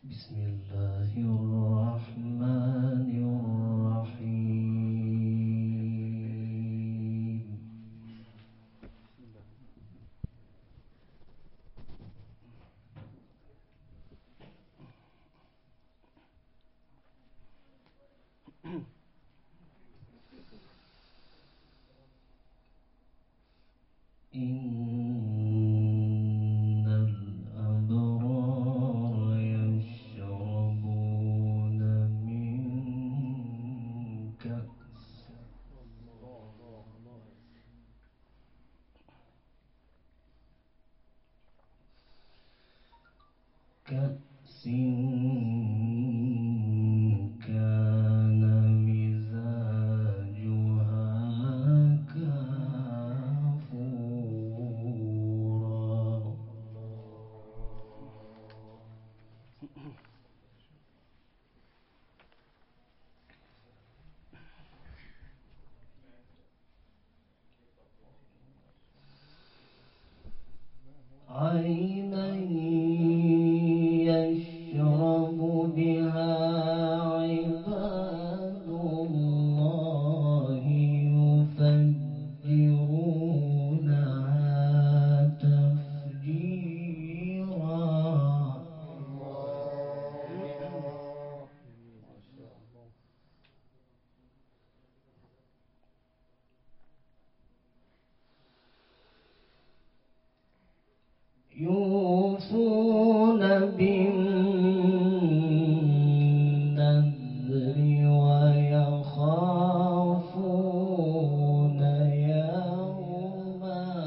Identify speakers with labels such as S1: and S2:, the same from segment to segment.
S1: بسم الله الرحمن الرحيم. إن الأبرار يشربون من كأس كان مزاجها كافورا. عينا يشرب بها عباد الله يفجرونها تفجيرا. يوفون بالنذر ويخافون يوما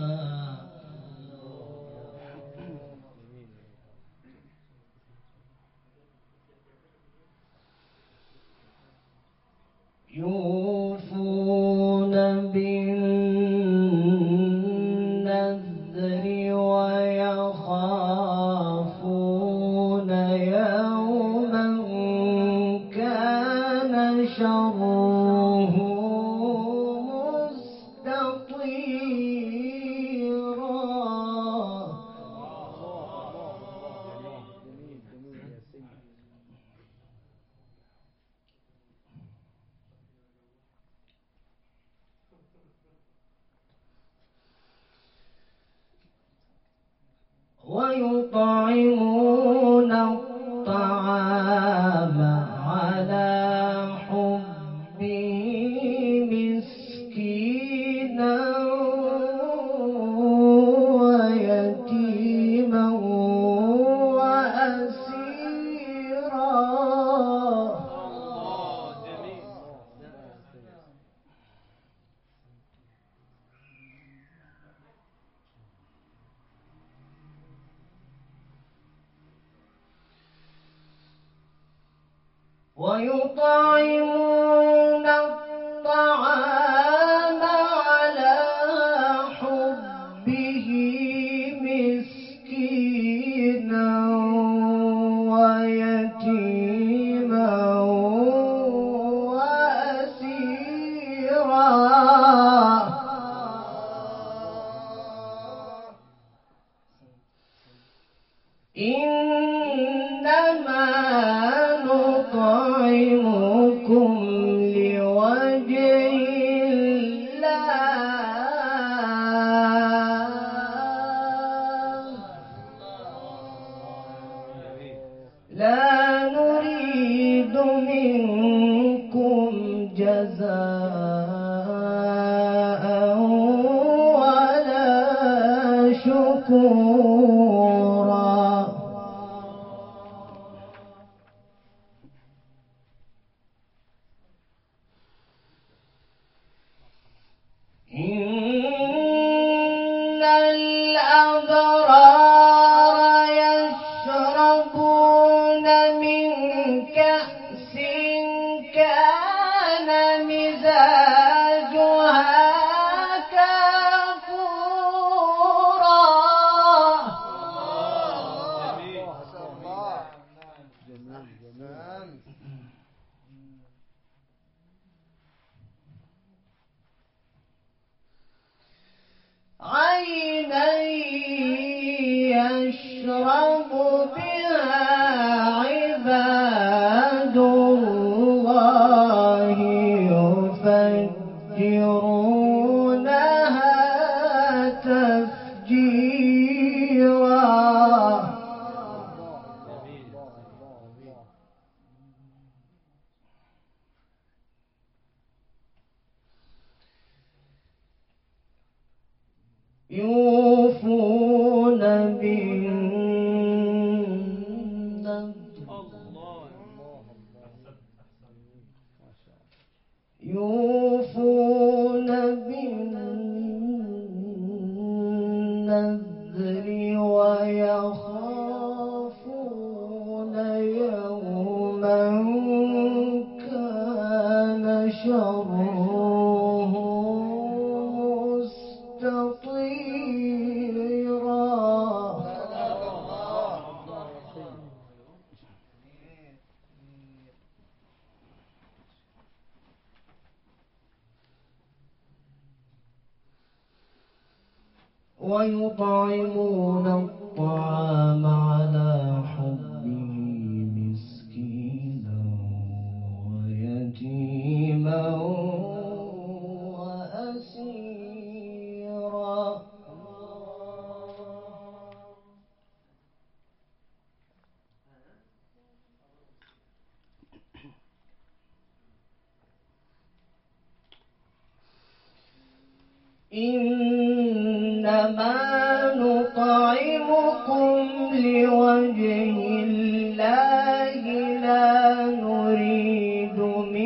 S1: يوفون بالنذر ويخافون يوما كان شره مستطيرا. ويطعمون الطعام على حبه مسكينا ويتيما وأسيرا. ويطعمون الطعام على حبه مسكينا ويتيما وأسيرا. إنما نطعمكم لوجه الله لا نريد منكم جزاء ولا شكورا. إن الأبرار يشربون من كأس كان مزاجها كافورا. عينا يشرب بها يوفون بالنذر ويخافون يوما كان شره مستطيرا. ويطعمون الطعام على حبه مسكينا ويتيما وأسيرا. إنما نطعمكم لوجه الله لا نريد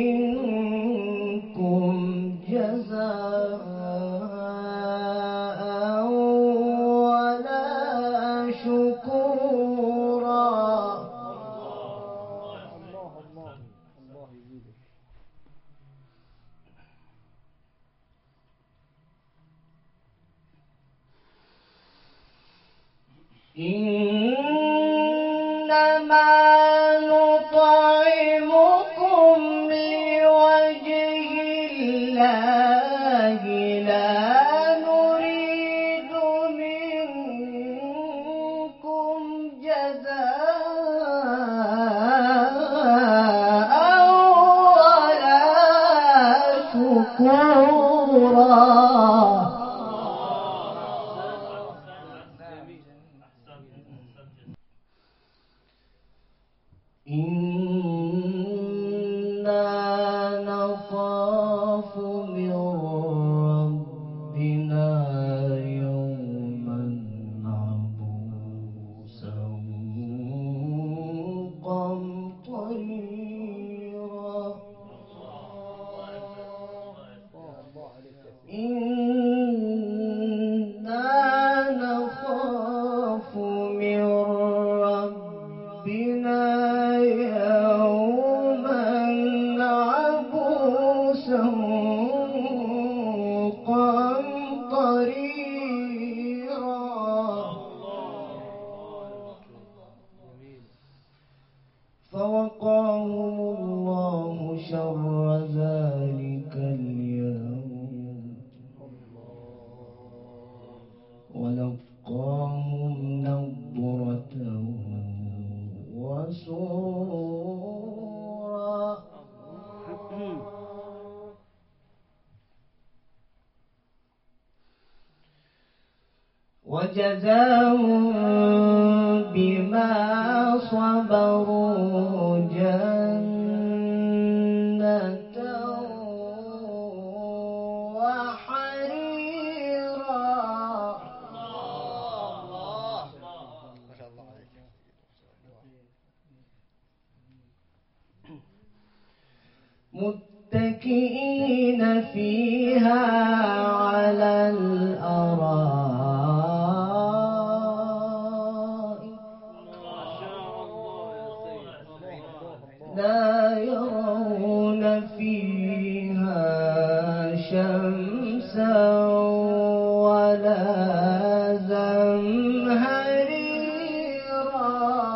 S1: منكم جزاء ولا شكورا. إنما نطعمكم لوجه الله لا نريد منكم جزاء ولا شكورا. إنا نخاف من ربنا يوما عبوسا قمطريرا. إنا نخاف من ربنا يوما عبوسا قمطريرا. فوقاهم الله شر ذلك اليوم ولقاهم نضرة وسرورا. وجزاهم بما صبروا جنة وحريرا. متكئين فيها على الأرائك لا يرون فيها شمسا ولا زمهريرا.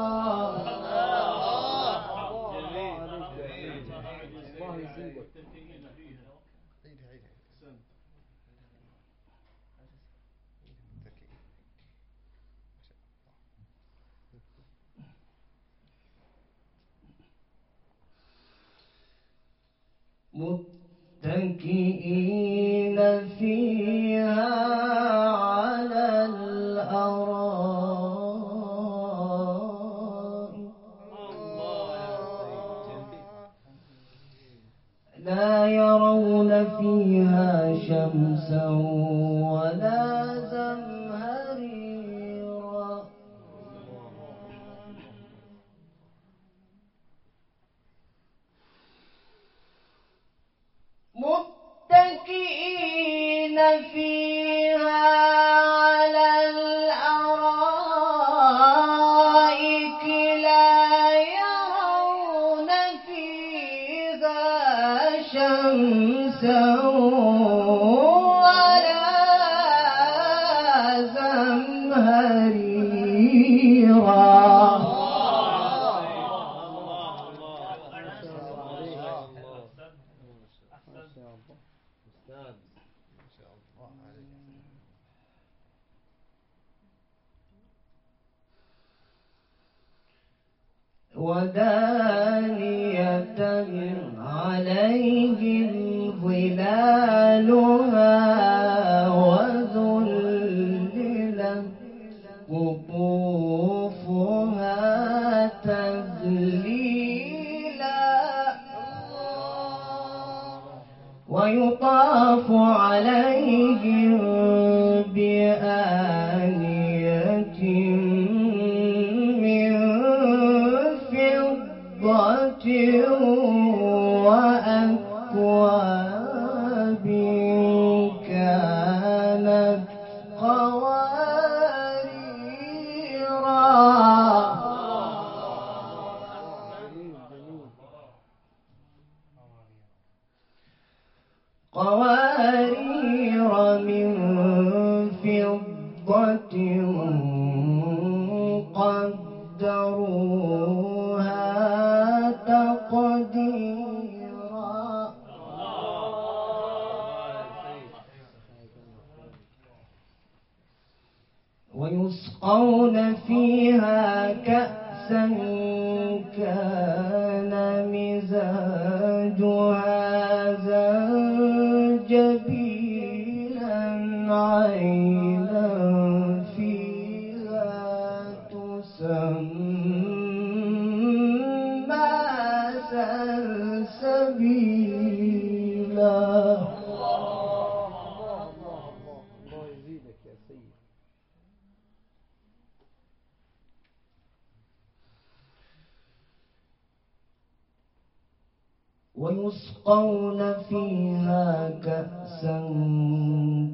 S1: متكئين فيها على الأرائك لا يرون فيها شمسا ولا زمهريرا. فيها على الأرائك لا يرون فيها شمسا ولا زمهريرا. ودانية عليهم ظلالها وذللت قطوفها تذليلا. ويطاف عليهم بآنية من فضة وأكواب كانت قوارير من فضة قدروها تقديرا. ويسقون فيها كأسا كان مزاجها زنجبيلا عينا فيها تسمى سلسبيلا. ويسقون فيها كأسا